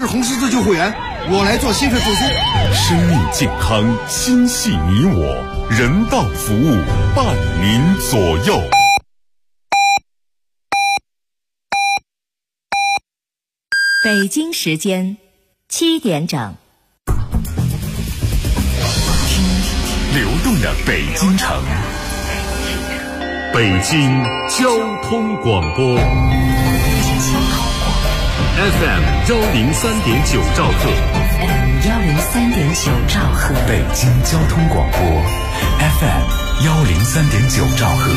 是红十字救护员，我来做心肺复苏。 生命健康，心系你我，人道服务，伴您左右。 北京时间7点整， 流动的北京城，北京交通广播 FM 103.9兆赫， 103.9兆赫， 北京交通广播 FM 103.9兆赫。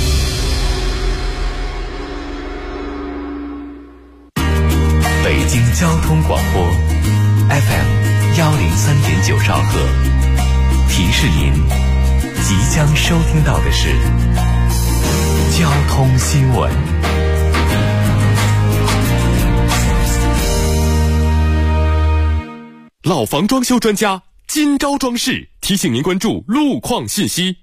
北京交通广播 FM 103.9兆赫，提示您即将收听到的是交通新闻。老房装修专家金招装饰提醒您关注路况信息。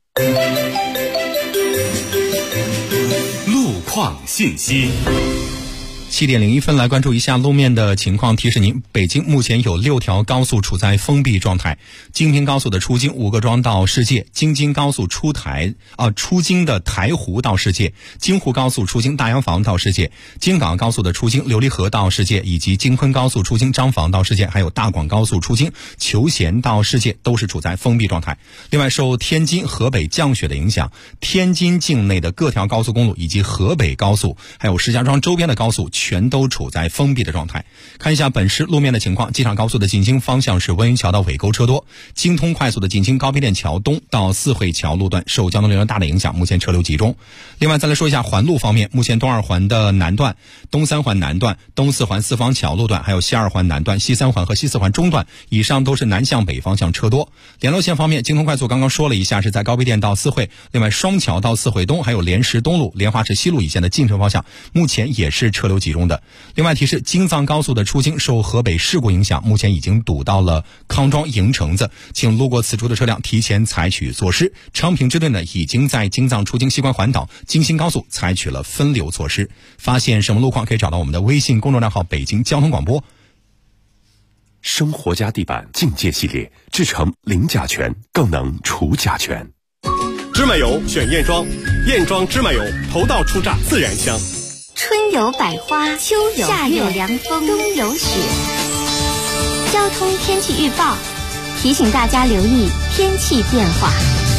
路况信息。 7点01分，来关注一下路面的情况。提示您，北京目前有6条高速处在封闭状态：京平高速的出京五个庄到世界，京津高速出京的台湖到世界，京沪高速出京大洋房到世界，京港高速的出京琉璃河到世界，以及京昆高速出京张坊到世界，还有大广高速出京求贤到世界，都是处在封闭状态。另外，受天津、河北降雪的影响，天津境内的各条高速公路以及河北高速，还有石家庄周边的高速全都处在封闭的状态。看一下本市路面的情况，机场高速的进京方向是温榆桥到尾沟车多，京通快速的进京高碑店桥东到四惠桥路段受交通流量大的影响，目前车流集中。另外再来说一下环路方面，目前东二环的南段、东三环南段、东四环四方桥路段，还有西二环南段、西三环和西四环中段以上都是南向北方向车多。联络线方面，京通快速刚刚说了一下是在高碑店到四惠，另外双桥到四惠东还有莲石东路、莲花池西路以线的进城方向目前也是车流集中的。另外提示，京藏高速的出京受河北事故影响，目前已经堵到了康庄营城子，请路过此处的车辆提前采取措施。昌平支队呢已经在京藏出京西关环岛京新高速采取了分流措施。发现什么路况可以找到我们的微信公众账号北京交通广播。 生活家地板境界系列，制成零甲醛，更能除甲醛。 芝麻油选燕庄，燕庄芝麻油头道出榨，自然香。 春有百花，秋有夏有凉风，冬有雪。交通天气预报提醒大家留意天气变化。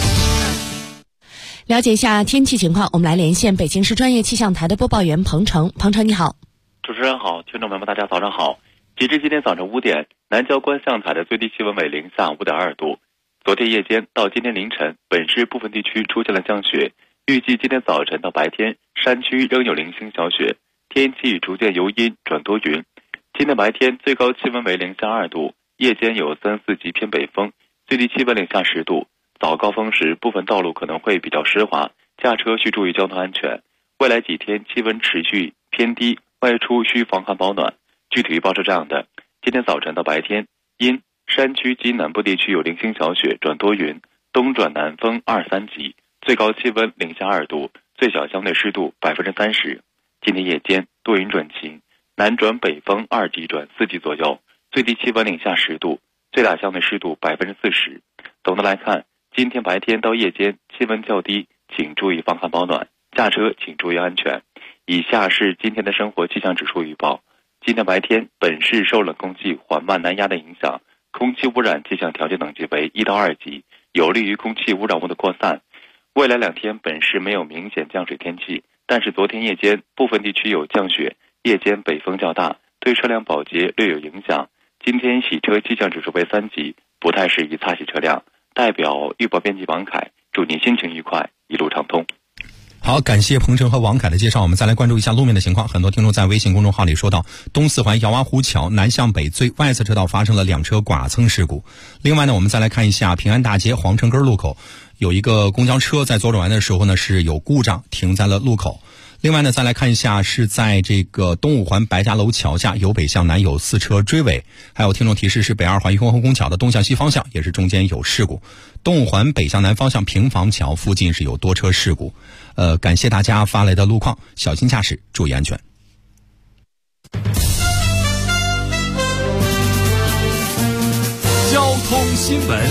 了解一下天气情况，我们来连线北京市专业气象台的播报员彭程。彭程你好。 主持人好，听众朋友们大家早上好。截至今天早晨5点，南郊观象台的最低气温为零下5.2度。昨天夜间到今天凌晨，本市部分地区出现了降雪，预计今天早晨到白天山区仍有零星小雪，天气逐渐由阴转多云。今天白天最高气温为零下2度，夜间有3、4级偏北风，最低气温零下10度。早高峰时部分道路可能会比较湿滑，驾车需注意交通安全。未来几天气温持续偏低，外出需防寒保暖。具体预报是这样的：今天早晨到白天阴，山区及南部地区有零星小雪转多云，东转南风2、3级，最高气温零下2度，最小相对湿度30%。今天夜间多云转晴，南转北风2级转4级左右，最低气温零下10度，最大相对湿度40%。总的来看，今天白天到夜间气温较低，请注意防寒保暖，驾车请注意安全。以下是今天的生活气象指数预报。今天白天本市受冷空气缓慢南压的影响，空气污染气象条件等级为1到2级，有利于空气污染物的扩散。未来2天本市没有明显降水天气，但是昨天夜间部分地区有降雪，夜间北风较大，对车辆保洁略有影响。今天洗车气象指数为3级，不太适宜擦洗车辆。代表预报编辑王凯，祝您心情愉快，一路畅通。 好，感谢彭程和王凯的介绍。我们再来关注一下路面的情况。很多听众在微信公众号里说到，东四环姚洼湖桥南向北最外侧车道发生了2车剐蹭事故。另外呢，我们再来看一下平安大街皇城根路口，有一个公交车在左转弯的时候呢是有故障，停在了路口。另外呢，再来看一下是在这个东五环白家楼桥下由北向南有4车追尾。还有听众提示是北二环裕丰后宫桥的东向西方向也是中间有事故。东五环北向南方向平房桥附近是有多车事故。感谢大家发来的路况，小心驾驶，注意安全。 新闻。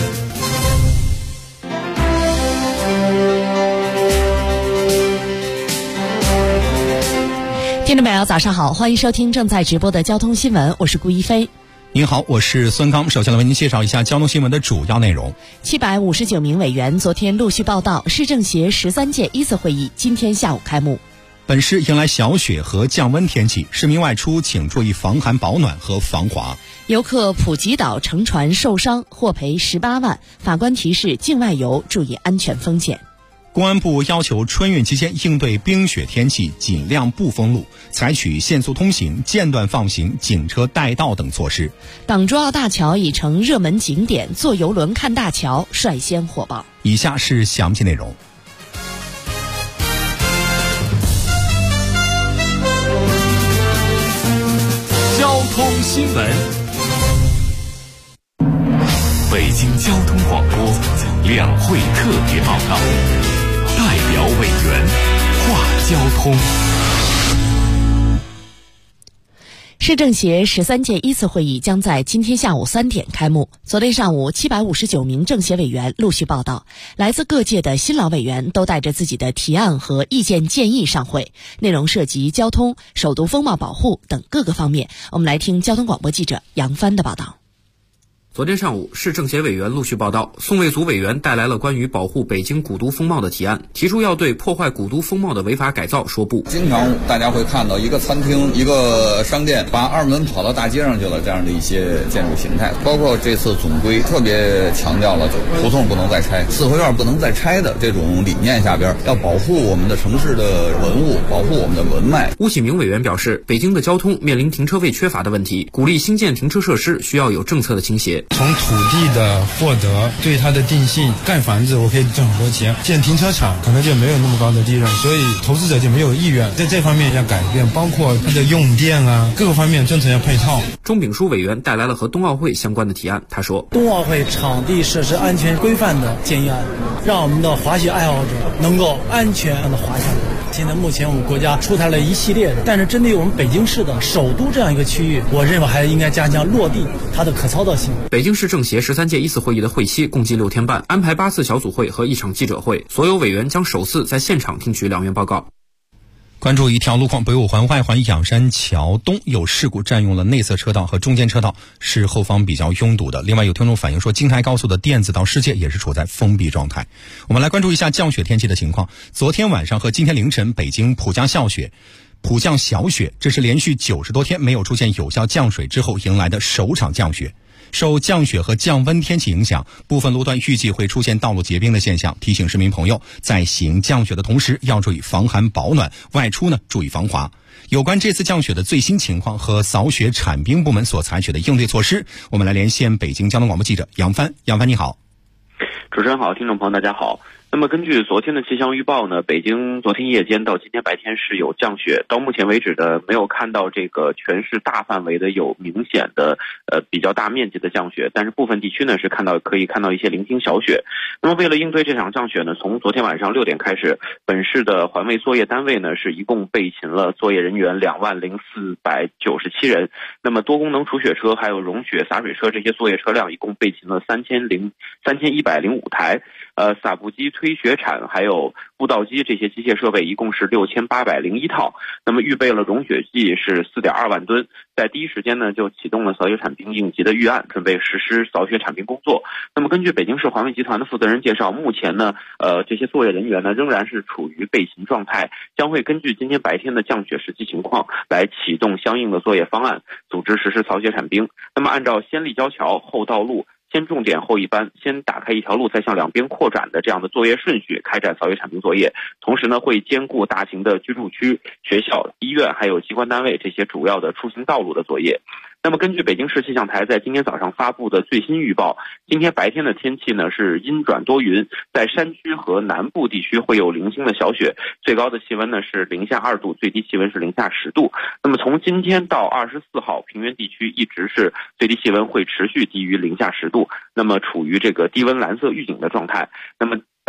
听众朋友早上好，欢迎收听正在直播的交通新闻，我是顾一飞。 您好，我是孙刚。首先来为您介绍一下交通新闻的主要内容。 759名委员昨天陆续报到，市政协13届1次会议今天下午开幕。 本市迎来小雪和降温天气，市民外出请注意防寒保暖和防滑。 游客普吉岛乘船受伤获赔18万，法官提示境外游注意安全风险。 公安部要求春运期间应对冰雪天气，尽量不封路，采取限速通行、间断放行、警车带道等措施。 港珠澳大桥已成热门景点，坐邮轮看大桥率先火爆。 以下是详细内容。 交通新闻，北京交通广播两会特别报道，代表委员话交通。 市政协13届1次会议将在今天下午3点开幕。昨天上午，759名政协委员陆续报到，来自各界的新老委员都带着自己的提案和意见建议上会，内容涉及交通、首都风貌保护等各个方面。我们来听交通广播记者杨帆的报道。 昨天上午，市政协委员陆续报到，宋卫组委员带来了关于保护北京古都风貌的提案，提出要对破坏古都风貌的违法改造说不。 经常大家会看到一个餐厅、一个商店把二门跑到大街上去了，这样的一些建筑形态。包括这次总规特别强调了，就胡同不能再拆，四合院不能再拆的这种理念下边，要保护我们的城市的文物，保护我们的文脉。 邬启明委员表示，北京的交通面临停车位缺乏的问题，鼓励新建停车设施需要有政策的倾斜。 从土地的获得对它的定性，盖房子我可以挣很多钱，建停车场可能就没有那么高的利润，所以投资者就没有意愿。在这方面要改变，包括它的用电啊，各个方面政策要配套。 钟炳书委员带来了和冬奥会相关的提案，他说， 冬奥会场地设施安全规范的建议案，让我们的滑雪爱好者能够安全的滑下来。现在目前我们国家出台了一系列的，但是针对我们北京市的首都这样一个区域，我认为还应该加强落地它的可操作性。 北京市政协13届1次会议的会期共计6天半，安排8次小组会和1场记者会，所有委员将首次在现场听取两院报告。 关注一条路况，北五环外环仰山桥东有事故，占用了内侧车道和中间车道，是后方比较拥堵的。另外有听众反映说，京台高速的电子道世界也是处在封闭状态。我们来关注一下降雪天气的情况。昨天晚上和今天凌晨，北京普降小雪，这是连续90多天没有出现有效降水之后迎来的首场降雪。受降雪和降温天气影响，部分路段预计会出现道路结冰的现象，提醒市民朋友在行降雪的同时要注意防寒保暖，外出呢注意防滑。有关这次降雪的最新情况和扫雪铲冰部门所采取的应对措施，我们来连线北京交通广播记者杨帆。杨帆你好。 主持人好，听众朋友大家好。那么根据昨天的气象预报呢，北京昨天夜间到今天白天是有降雪，到目前为止的没有看到这个全市大范围的有明显的比较大面积的降雪，但是部分地区呢是可以看到一些零星小雪。那么为了应对这场降雪呢，从昨天晚上6点开始，本市的环卫作业单位呢是一共备勤了作业人员20497人，那么多功能除雪车还有融雪洒水车这些作业车辆一共备勤了3105台，洒布机、推雪铲还有布道机这些机械设备一共是6801套，那么预备了融雪剂是4.2万吨，在第一时间呢就启动了扫雪铲冰应急的预案，准备实施扫雪铲冰工作。那么根据北京市环卫集团的负责人介绍，目前呢这些作业人员呢仍然是处于备勤状态，将会根据今天白天的降雪实际情况来启动相应的作业方案，组织实施扫雪铲冰。那么按照先立交桥后道路，先重点后一般，先打开一条路再向两边扩展的这样的作业顺序开展扫雪铲冰作业，同时呢会兼顾大型的居住区、学校、医院还有机关单位这些主要的出行道路的作业。那么根据北京市气象台在今天早上发布的最新预报，今天白天的天气呢是阴转多云，在山区和南部地区会有零星的小雪，最高的气温呢是零下2度，最低气温是零下10度。那么从今天到24号，平原地区一直是最低气温会持续低于零下10度，那么处于这个低温蓝色预警的状态。那么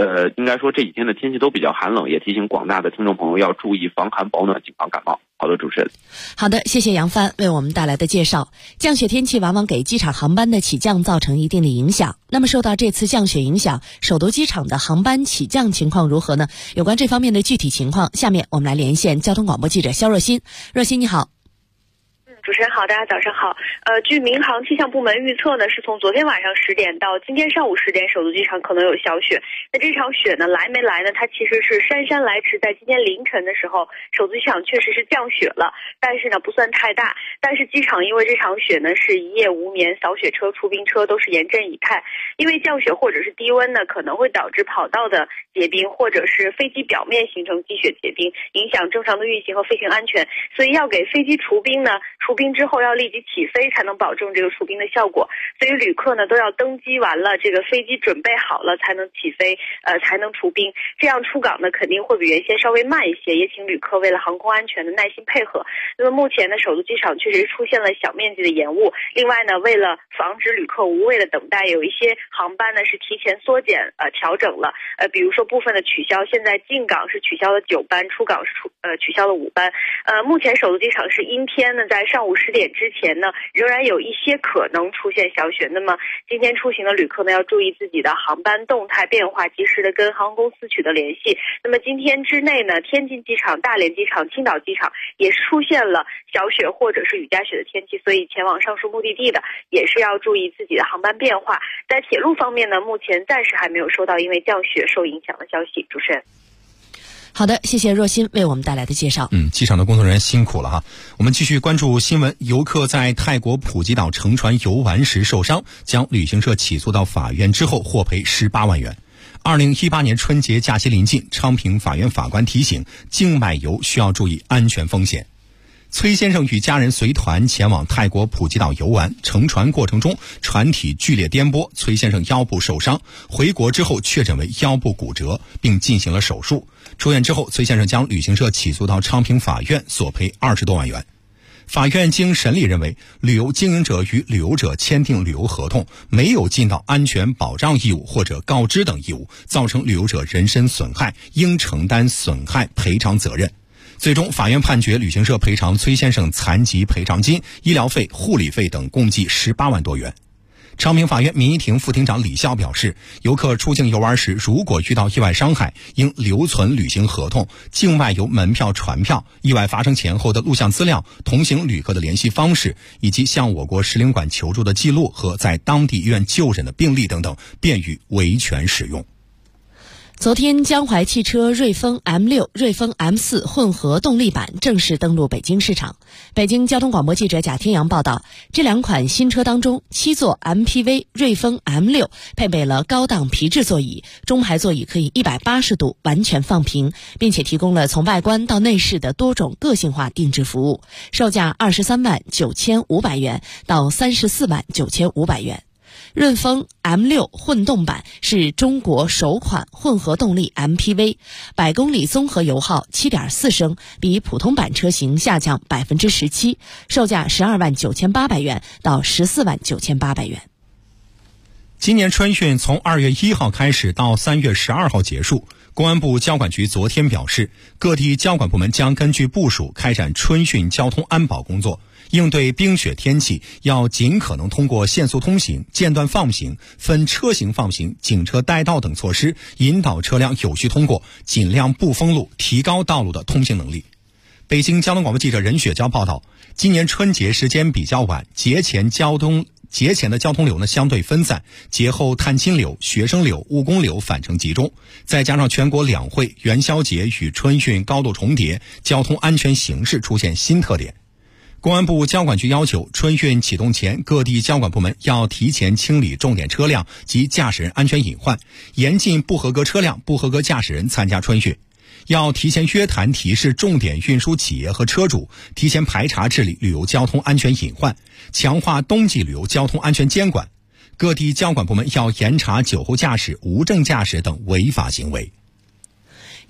应该说这几天的天气都比较寒冷，也提醒广大的听众朋友要注意防寒保暖，谨防感冒。好的，主持人。 好的，谢谢杨帆为我们带来的介绍。降雪天气往往给机场航班的起降造成一定的影响。那么受到这次降雪影响，首都机场的航班起降情况如何呢？有关这方面的具体情况，下面我们来连线交通广播记者肖若欣。若欣你好。 主持人好，大家早上好。据民航气象部门预测呢，是从昨天晚上10点到今天上午10点，首都机场可能有小雪。那这场雪呢，来没来呢？它其实是姗姗来迟，在今天凌晨的时候，首都机场确实是降雪了，但是呢不算太大。但是机场因为这场雪呢是一夜无眠，扫雪车、出冰车都是严阵以待。因为降雪或者是低温呢，可能会导致跑道的结冰，或者是飞机表面形成积雪结冰，影响正常的运行和飞行安全。所以要给飞机除冰呢，除冰之后要立即起飞，才能保证这个除冰的效果。所以旅客呢都要登机完了，这个飞机准备好了才能起飞，才能除冰。这样出港呢肯定会比原先稍微慢一些，也请旅客为了航空安全的耐心配合。那么目前呢，首都机场确实出现了小面积的延误。另外呢，为了防止旅客无谓的等待，有一些航班呢是提前缩减调整了。比如说部分的取消，现在进港是取消了9班，出港是取消了5班。目前首都机场是阴天呢，在上午10点之前呢，仍然有一些可能出现小雪。那么今天出行的旅客呢，要注意自己的航班动态变化，及时的跟航空公司取得联系。那么今天之内呢，天津机场、大连机场、青岛机场也是出现了小雪或者是雨夹雪的天气，所以前往上述目的地的也是要注意自己的航班变化。在铁路方面呢，目前暂时还没有收到因为降雪受影响的消息。主持人。 好的，谢谢若欣为我们带来的介绍。 机场的工作人员辛苦了哈。我们继续关注新闻。游客在泰国普吉岛乘船游玩时受伤，将旅行社起诉到法院之后获赔18万元。2018年春节假期临近，昌平法院法官提醒，境外游需要注意安全风险。崔先生与家人随团前往泰国普吉岛游玩，乘船过程中船体剧烈颠簸，崔先生腰部受伤，回国之后确诊为腰部骨折，并进行了手术。出院之后，崔先生将旅行社起诉到昌平法院，索赔20多万元。法院经审理认为，旅游经营者与旅游者签订旅游合同，没有尽到安全保障义务或者告知等义务，造成旅游者人身损害，应承担损害赔偿责任。最终，法院判决旅行社赔偿崔先生残疾赔偿金、医疗费、护理费等共计18万多元。昌平法院民一庭副庭长李笑表示，游客出境游玩时，如果遇到意外伤害，应留存旅行合同、境外游门票、船票、意外发生前后的录像资料、同行旅客的联系方式，以及向我国使领馆求助的记录和在当地医院就诊的病历等等，便于维权使用。 昨天，江淮汽车瑞风 M6、瑞风 M4 混合动力版正式登陆北京市场。北京交通广播记者贾天阳报道，这两款新车当中，7座 MPV 瑞风 M6 配备了高档皮质座椅，中排座椅可以180度完全放平，并且提供了从外观到内饰的多种个性化定制服务，售价23万9500元到34万9500元。润风 M6 混动版是中国首款混合动力 MPV， 100公里综合油耗 7.4 升，比普通版车型下降 17%， 售价12万9800元到14万9800元。 今年春运从2月1号开始到3月12号结束。公安部交管局昨天表示，各地交管部门将根据部署开展春运交通安保工作，应对冰雪天气，要尽可能通过限速通行、间断放行、分车型放行、警车带道等措施，引导车辆有序通过，尽量不封路，提高道路的通行能力。北京交通广播记者任雪娇报道，今年春节时间比较晚，节前的交通流呢相对分散，节后探亲流、学生流、务工流返程集中，再加上全国两会、元宵节与春运高度重叠，交通安全形势出现新特点。公安部交管局要求，春运启动前，各地交管部门要提前清理重点车辆及驾驶人安全隐患，严禁不合格车辆、不合格驾驶人参加春运。要提前约谈提示重点运输企业和车主，提前排查治理旅游交通安全隐患，强化冬季旅游交通安全监管。各地交管部门要严查酒后驾驶、无证驾驶等违法行为。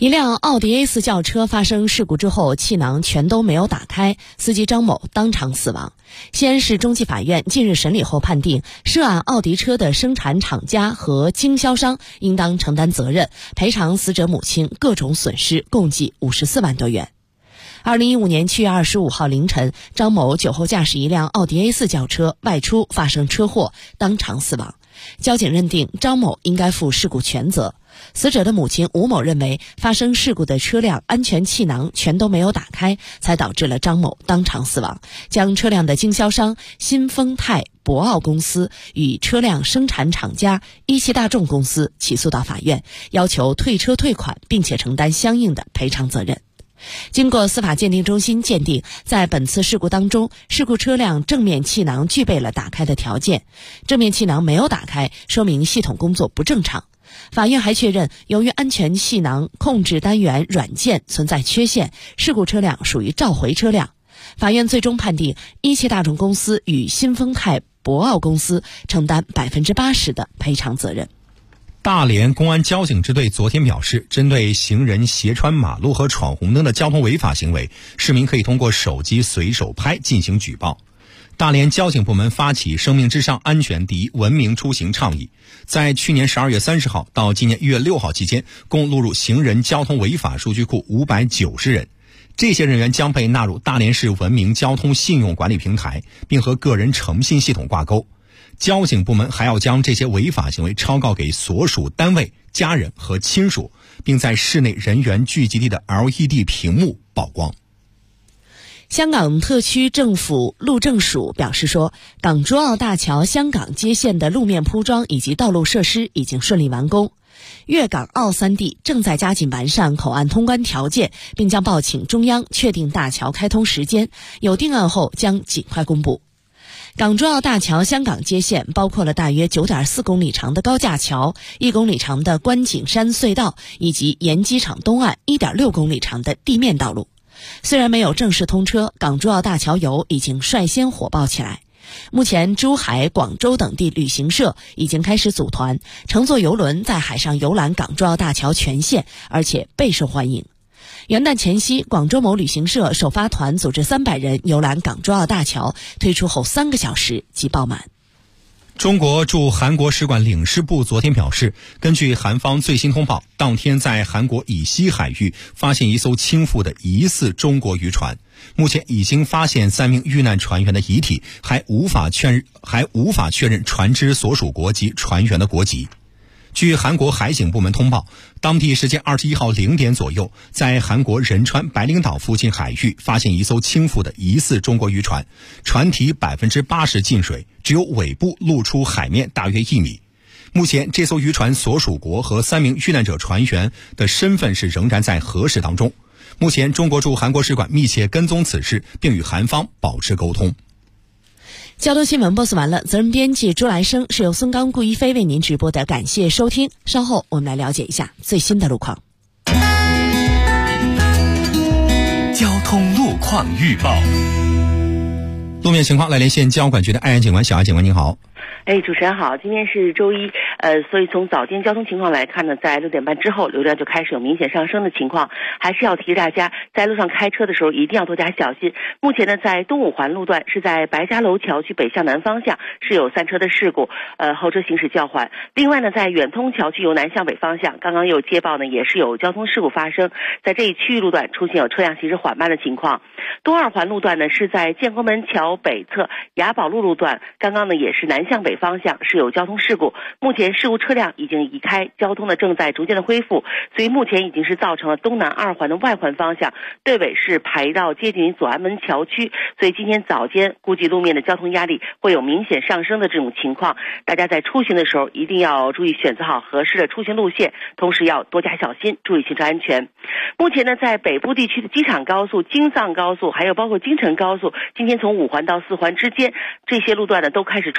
一辆奥迪 A4 轿车发生事故之后，气囊全都没有打开，司机张某当场死亡。西安市中级法院近日审理后判定，涉案奥迪车的生产厂家和经销商应当承担责任，赔偿死者母亲各种损失，共计54万多元。2015年7月25号凌晨，张某酒后驾驶一辆奥迪 A4 轿车外出发生车祸，当场死亡。交警认定张某应该负事故全责。死者的母亲吴某认为，发生事故的车辆安全气囊全都没有打开，才导致了张某当场死亡，将车辆的经销商新丰泰博奥公司与车辆生产厂家一汽大众公司起诉到法院，要求退车退款，并且承担相应的赔偿责任。经过司法鉴定中心鉴定，在本次事故当中，事故车辆正面气囊具备了打开的条件，正面气囊没有打开，说明系统工作不正常。法院还确认，由于安全气囊控制单元软件存在缺陷，事故车辆属于召回车辆。法院最终判定一汽大众公司与新丰泰博奥公司承担80%的赔偿责任。 大连公安交警支队昨天表示，针对行人斜穿马路和闯红灯的交通违法行为，市民可以通过手机随手拍进行举报。大连交警部门发起生命至上、安全第一、文明出行倡议，在去年12月30号到今年1月6号期间，共录入行人交通违法数据库590人。这些人员将被纳入大连市文明交通信用管理平台，并和个人诚信系统挂钩。交警部门还要将这些违法行为抄告给所属单位、家人和亲属，并在市内人员聚集地的 LED 屏幕曝光。 香港特区政府路政署表示说，港珠澳大桥香港接线的路面铺装以及道路设施已经顺利完工，粤港澳三地正在加紧完善口岸通关条件，并将报请中央确定大桥开通时间，有定案后将尽快公布。港珠澳大桥香港接线包括了大约 9.4 公里长的高架桥、1公里长的观景山隧道，以及沿机场东岸 1.6 公里长的地面道路。虽然没有正式通车，港珠澳大桥游已经率先火爆起来。目前珠海、广州等地旅行社已经开始组团，乘坐邮轮在海上游览港珠澳大桥全线，而且备受欢迎。元旦前夕，广州某旅行社首发团组织300人游览港珠澳大桥，推出后3个小时即爆满。 中国驻韩国使馆领事部昨天表示，根据韩方最新通报，当天在韩国以西海域发现一艘倾覆的疑似中国渔船，目前已经发现3名遇难船员的遗体，还无法确认船只所属国及船员的国籍。据韩国海警部门通报，当地时间21号0点左右，在韩国仁川白领岛附近海域发现一艘倾覆的疑似中国渔船，船体80%进水，只有尾部露出海面大约1米。目前这艘渔船所属国和3名遇难者船员的身份是仍然在核实当中。目前中国驻韩国使馆密切跟踪此事，并与韩方保持沟通。 交通新闻播送完了，责任编辑朱来生，是由孙刚、顾一飞为您直播的，感谢收听。稍后我们来了解一下最新的路况。 交通路况预报。 路面情况来连线交管局的艾安警官，小艾警官您好。 主持人好，今天是周一，所以从早间交通情况来看呢，在6点半之后流量就开始有明显上升的情况，还是要提示大家在路上开车的时候一定要多加小心。目前呢，在东五环路段是在白家楼桥区北向南方向是有3车的事故，后车行驶较缓。另外呢，在远通桥区由南向北方向，刚刚有接报呢，也是有交通事故发生，在这一区域路段出现有车辆行驶缓慢的情况。东二环路段呢是在建国门桥北侧雅宝路路段，刚刚呢也是南向北方向是有交通事故，目前事故车辆已经移开，交通呢正在逐渐的恢复，所以目前已经是造成了东南2环的外环方向队尾是排到接近左安门桥区，所以今天早间估计路面的交通压力会有明显上升的这种情况，大家在出行的时候一定要注意选择好合适的出行路线，同时要多加小心，注意行车安全。目前呢，在北部地区的机场高速、京藏高速还有包括京承高速，今天从5环到4环之间这些路段呢都开始出现了车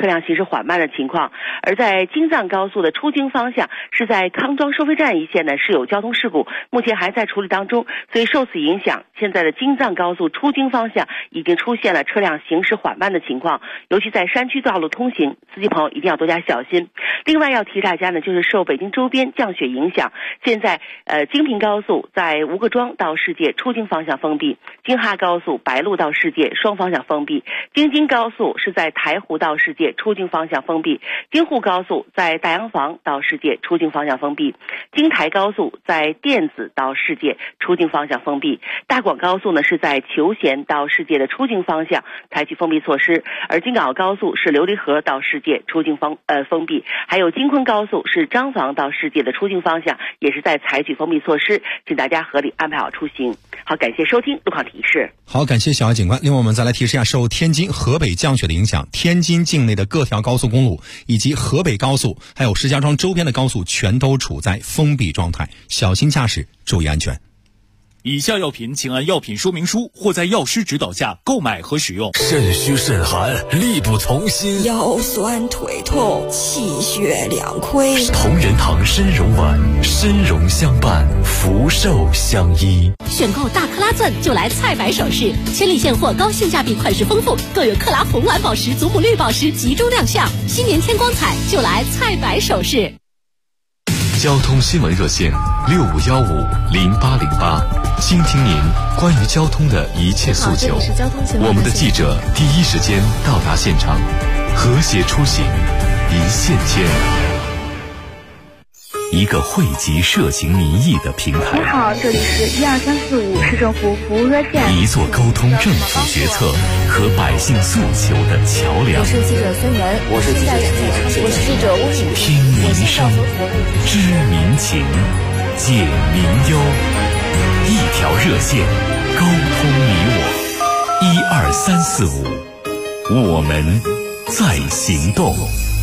车辆行驶缓慢的情况。而在京藏高速的出京方向，是在康庄收费站一线呢是有交通事故，目前还在处理当中，所以受此影响，现在的京藏高速出京方向已经出现了车辆行驶缓慢的情况，尤其在山区道路通行，司机朋友一定要多加小心。另外要提大家呢，就是受北京周边降雪影响，现在京平高速在吴各庄到世界出京方向封闭，京哈高速白鹿到世界双方向封闭，京津高速是在台湖到世界出京方向封闭，京沪高速在大洋房到世界出京方向封闭，京台高速在电子到世界出京方向封闭，大广高速呢是在求贤到世界的出京方向采取封闭措施，而京港澳高速是琉璃河到世界出京封闭，还有京昆高速是张坊到世界的出京方向也是在采取封闭措施，请大家合理安排好出行。好，感谢收听路况提示。 好，感谢小艾警官。另外我们再来提示一下，受天津、河北降雪的影响，天津境内的各条高速公路以及河北高速还有石家庄周边的高速全都处在封闭状态，小心驾驶，注意安全。 以下药品请按药品说明书或在药师指导下购买和使用。 肾虚肾寒，力不从心， 腰酸腿痛，气血两亏。 同仁堂参茸丸，参茸相伴，福寿相依。 选购大克拉钻就来菜百首饰，千里现货，高性价比，款式丰富，更有克拉红蓝宝石、祖母绿宝石集中亮相。新年添光彩，就来菜百首饰。 交通新闻热线65150808，倾听您关于交通的一切诉求。我们的记者第一时间到达现场，和谐出行，一线牵。一个汇集社情民意的平台。 你好，这里是12345市政府服务热线。 一座沟通政府决策和百姓诉求的桥梁。 我是记者孙岩， 我是记者吴景。 听民声，知民情，解民忧，一条热线，沟通你我。12345，我们在行动。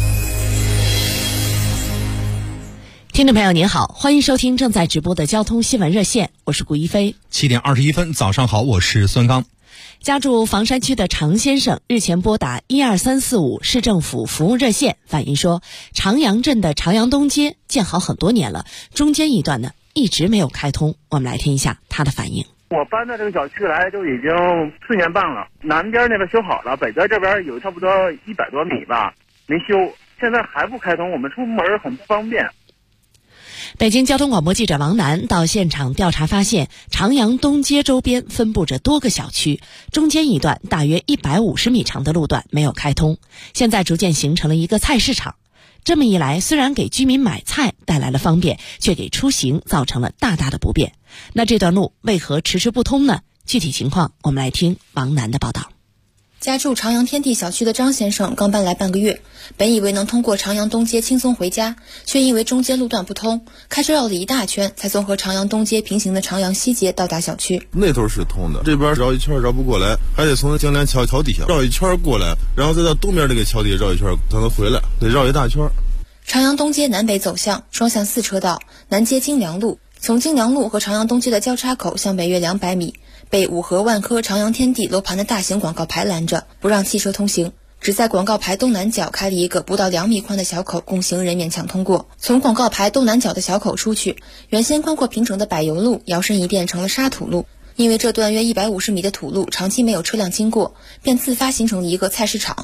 听众朋友您好，欢迎收听正在直播的交通新闻热线，我是顾一飞。 7点21分，早上好，我是孙刚。 家住房山区的常先生日前拨打12345市政府服务热线，反映说长阳镇的长阳东街建好很多年了，中间一段呢一直没有开通。我们来听一下他的反应。 我搬到这个小区来就已经4年半了，南边那边修好了，北边这边有差不多100多米吧，没修，现在还不开通，我们出门很不方便。 北京交通广播记者王楠到现场调查发现，长阳东街周边分布着多个小区，中间一段大约150米长的路段没有开通，现在逐渐形成了一个菜市场。这么一来，虽然给居民买菜带来了方便，却给出行造成了大大的不便。那这段路为何迟迟不通呢？具体情况我们来听王楠的报道。 家住长阳天地小区的张先生刚搬来半个月，本以为能通过长阳东街轻松回家，却因为中间路段不通，开车绕了一大圈才从和长阳东街平行的长阳西街到达小区。 那头是通的，这边绕一圈绕不过来，还得从江连桥底下绕一圈过来，然后再到东边那个桥底下绕一圈才能回来，得绕一大圈。 长阳东街南北走向，双向4车道，南接京良路，从京良路和长阳东街的交叉口向北约200米，被五河万科长阳天地楼盘的大型广告牌拦着，不让汽车通行，只在广告牌东南角开了一个不到2米宽的小口，供行人勉强通过。从广告牌东南角的小口出去，原先宽阔平整的柏油路摇身一变成了沙土路，因为这段约150米的土路长期没有车辆经过，便自发形成了一个菜市场。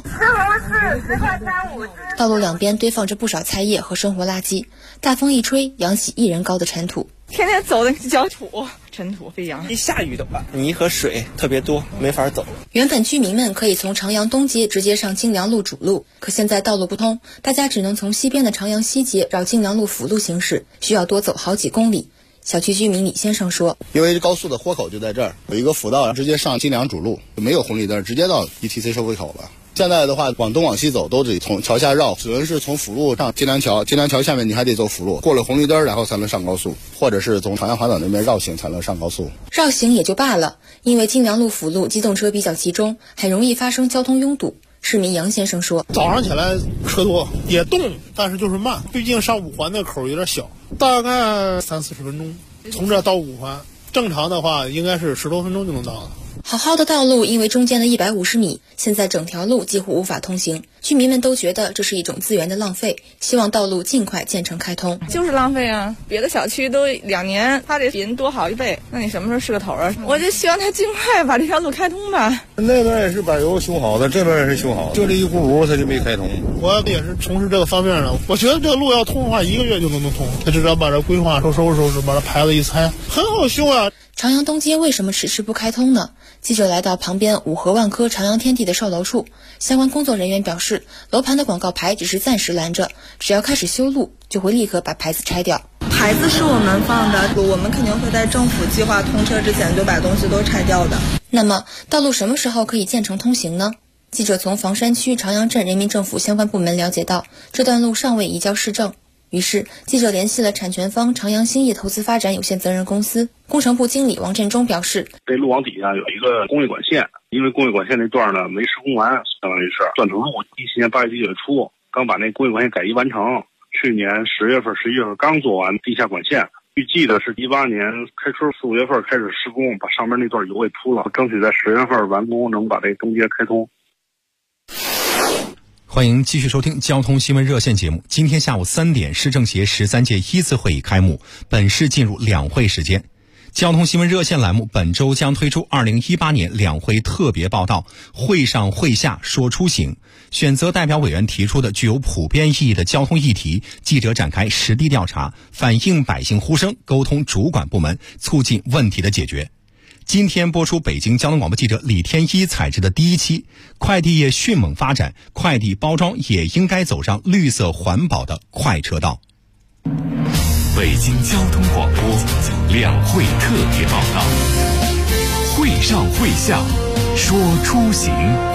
道路两边堆放着不少菜叶和生活垃圾，大风一吹，扬起1人高的尘土。 天天走的焦土，尘土飞扬。一下雨的话，泥和水特别多，没法走。 原本居民们可以从长阳东街直接上京良路主路，可现在道路不通，大家只能从西边的长阳西街绕京良路辅路行驶，需要多走好几公里。小区居民李先生说， 因为高速的豁口就在这儿，有一个辅道直接上京良主路，没有红绿灯，直接到 ETC 收费口了。现在的话，往东往西走都得从桥下绕，只能是从辅路上金梁桥，金梁桥下面你还得走辅路，过了红绿灯然后才能上高速，或者是从长阳环岛那边绕行才能上高速。 绕行也就罢了，因为京良路辅路机动车比较集中，很容易发生交通拥堵。市民杨先生说， 早上起来车多也动，但是就是慢，毕竟上5环的口有点小，大概30-40分钟，从这到5环，正常的话应该是10多分钟就能到了。 好好的道路因为中间的150米，现在整条路几乎无法通行，居民们都觉得这是一种资源的浪费，希望道路尽快建成开通。 就是浪费啊，别的小区都2年，他这比人多好1倍，那你什么时候是个头啊？我就希望他尽快把这条路开通吧。 那边也是柏油修好的，这边也是修好的，就这一轱辘他就没开通。 我也是从事这个方面的，我觉得这个路要通的话1个月就能通，他只要把这规划收拾，把这牌子一拆，很好修啊。 长阳东街为什么迟迟不开通呢？记者来到旁边5河万科长阳天地的售楼处，相关工作人员表示，楼盘的广告牌只是暂时拦着，只要开始修路，就会立刻把牌子拆掉。 牌子是我们放的，我们肯定会在政府计划通车之前就把东西都拆掉的。 那么，道路什么时候可以建成通行呢？记者从房山区长阳镇人民政府相关部门了解到，这段路尚未移交市政。于是，记者联系了产权方长阳兴业投资发展有限责任公司工程部经理王振中表示， 这路网底下有一个工业管线，因为工业管线那段呢没施工完，相当于是断层路。17年8月9月初刚把那工业管线改移完成，去年10月份、11月份刚做完地下管线，预计的是18年开春4、5月份开始施工，把上面那段油给铺了，争取在10月份完工，能把这东街开通。 欢迎继续收听交通新闻热线节目。今天下午3点，市政协13届1次会议开幕，本市进入两会时间。交通新闻热线栏目本周将推出2018年两会特别报道，会上会下说出行，选择代表委员提出的具有普遍意义的交通议题，记者展开实地调查，反映百姓呼声，沟通主管部门，促进问题的解决。今天播出北京交通广播记者李天一采制的第1期，快递业迅猛发展，快递包装也应该走上绿色环保的快车道。 北京交通广播两会特别报道，会上会下说出行。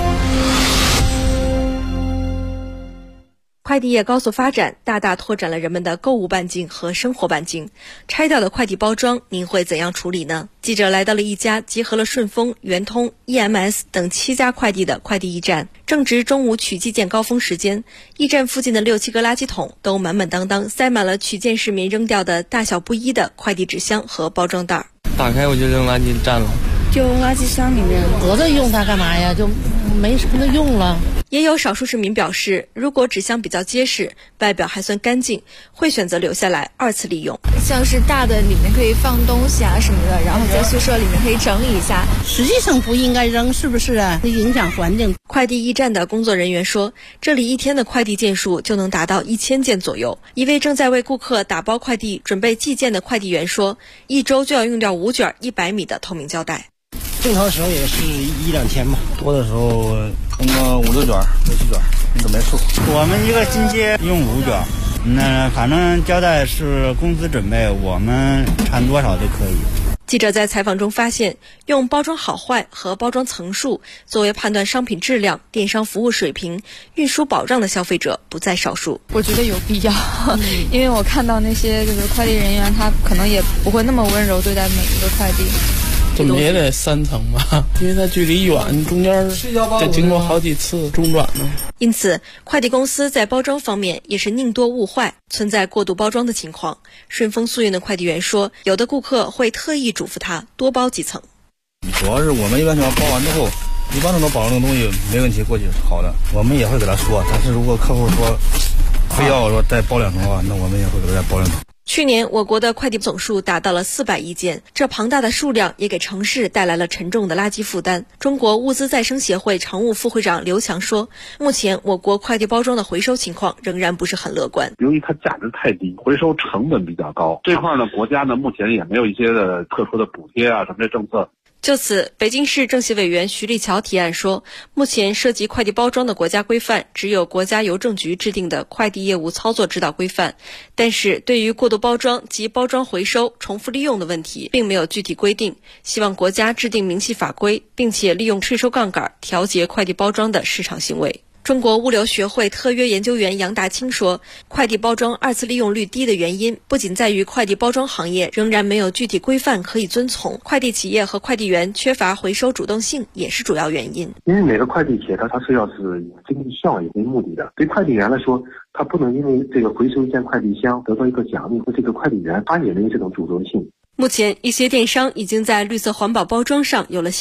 快递业高速发展，大大拓展了人们的购物半径和生活半径。拆掉的快递包装，您会怎样处理呢？记者来到了一家集合了顺丰、圆通、EMS 等7家快递的快递驿站。正值中午取寄件高峰时间，驿站附近的6、7个垃圾桶都满满当当塞满了取件市民扔掉的大小不一的快递纸箱和包装袋。 打开我就扔垃圾站了， 就垃圾箱里面。 合着用它干嘛呀？就没什么用了。 也有少数市民表示，如果纸箱比较结实，外表还算干净，会选择留下来2次利用。 像是大的里面可以放东西啊什么的，然后在宿舍里面可以整理一下。 实际上不应该扔，是不是啊？会影响环境。 快递驿站的工作人员说，这里一天的快递件数就能达到1000件左右。一位正在为顾客打包快递准备寄件的快递员说，1周就要用掉5卷100米的透明胶带。 正常时候也是1、2天吧，多的时候用个5、6卷、6、7卷，那都没数。我们一个星期用5卷，那反正胶带是公司准备，我们掺多少都可以。 记者在采访中发现，用包装好坏和包装层数作为判断商品质量、电商服务水平、运输保障的消费者不在少数。 我觉得有必要，因为我看到那些就是快递人员，他可能也不会那么温柔对待每一个快递。 怎么也得3层吧，因为它距离远，中间得经过好几次中转呢。 因此，快递公司在包装方面也是宁多勿坏，存在过度包装的情况。顺丰速运的快递员说，有的顾客会特意嘱咐他多包几层。 主要是我们一般情况包完之后，一般都能保证东西没问题，过去是好的，我们也会给他说。但是如果客户说非要说再包2层的话，那我们也会给他再包2层。 去年我国的快递总数达到了400亿件，这庞大的数量也给城市带来了沉重的垃圾负担。中国物资再生协会常务副会长刘强说，目前我国快递包装的回收情况仍然不是很乐观。 由于它价值太低，回收成本比较高，这块呢，国家呢目前也没有一些的特殊的补贴啊什么的政策。 就此，北京市政协委员徐立桥提案说，目前涉及快递包装的国家规范只有国家邮政局制定的快递业务操作指导规范，但是对于过度包装及包装回收、重复利用的问题，并没有具体规定，希望国家制定明细法规，并且利用税收杠杆调节快递包装的市场行为。中国物流学会特约研究员杨大清说，快递包装2次利用率低的原因不仅在于快递包装行业仍然没有具体规范可以遵从，快递企业和快递员缺乏回收主动性也是主要原因。 因为每个快递企业它是要是以经济效益为目的的，对快递员来说，他不能因为这个回收一件快递箱得到一个奖励，和这个快递员他也没有这种主动性。 目前，一些电商已经在绿色环保包装上有了